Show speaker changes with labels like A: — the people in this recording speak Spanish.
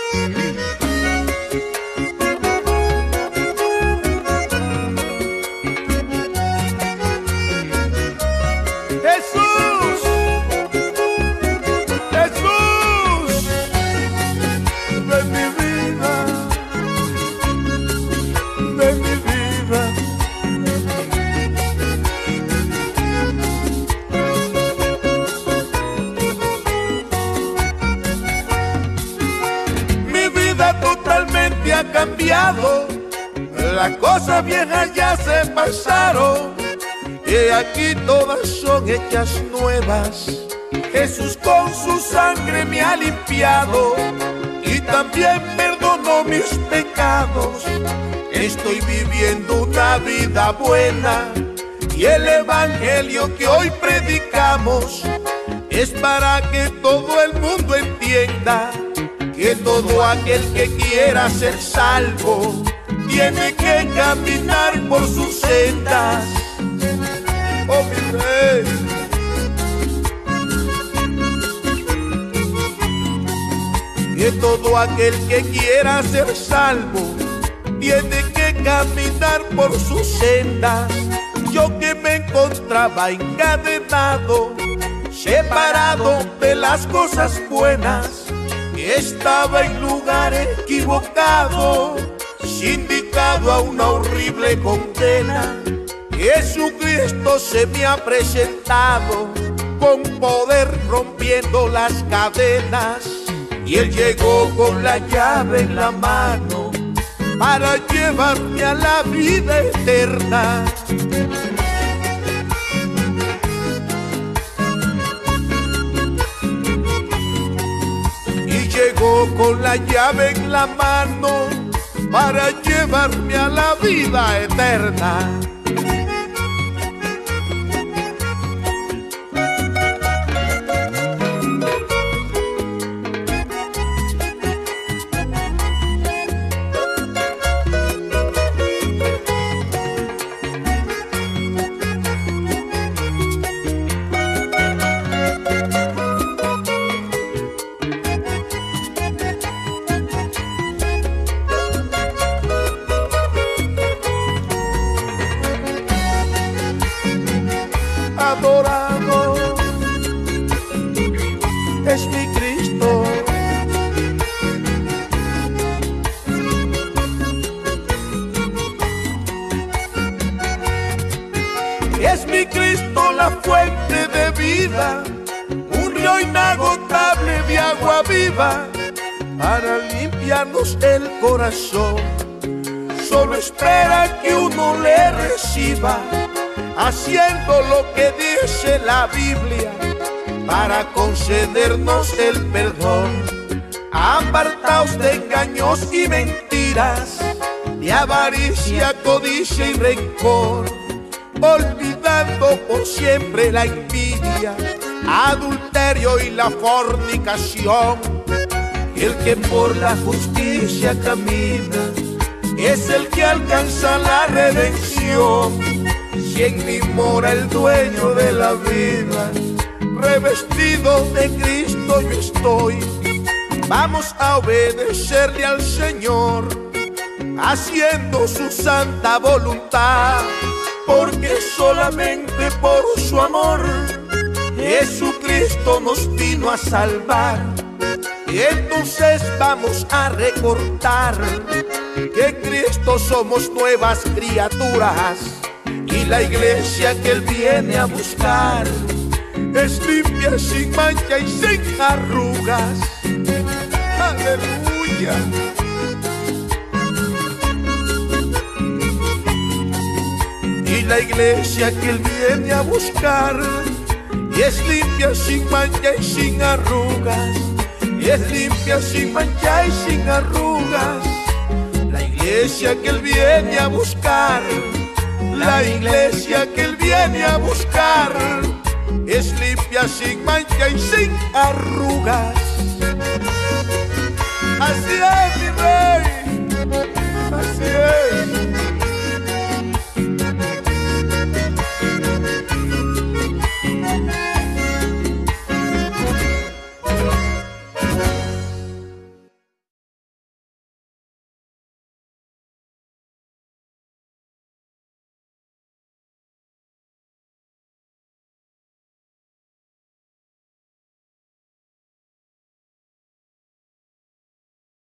A: Ha cambiado, las cosas viejas ya se pasaron y aquí todas son hechas nuevas. Jesús con su sangre me ha limpiado y también perdonó mis pecados. Estoy viviendo una vida buena y el evangelio que hoy predicamos es para que todo el mundo entienda que todo aquel que quiera ser salvo tiene que caminar por sus sendas. Oh, mi rey. Que todo aquel que quiera ser salvo tiene que caminar por sus sendas. Yo que me encontraba encadenado, separado de las cosas buenas, estaba en lugar equivocado, sindicado a una horrible condena. Jesucristo se me ha presentado con poder rompiendo las cadenas y Él llegó con la llave en la mano para llevarme a la vida eterna. Llegó con la llave en la mano para llevarme a la vida eterna. Adorado es mi Cristo, es mi Cristo la fuente de vida, un río inagotable de agua viva para limpiarnos el corazón. Solo espera que uno le reciba, haciendo lo que dice la Biblia para concedernos el perdón. Apartaos de engaños y mentiras, de avaricia, codicia y rencor, olvidando por siempre la envidia, adulterio y la fornicación. El que por la justicia camina es el que alcanza la redención. Y en mí mora el dueño de la vida, revestido de Cristo yo estoy. Vamos a obedecerle al Señor, haciendo su santa voluntad, porque solamente por su amor Jesucristo nos vino a salvar. Y entonces vamos a recordar que en Cristo somos nuevas criaturas. Y la iglesia que Él viene a buscar es limpia, sin mancha y sin arrugas. Aleluya. Y la iglesia que Él viene a buscar y es limpia, sin mancha y sin arrugas. Y es limpia, sin mancha y sin arrugas. La iglesia que Él viene a buscar, la iglesia que Él viene a buscar es limpia, sin mancha y sin arrugas. Así es, mi rey, así es.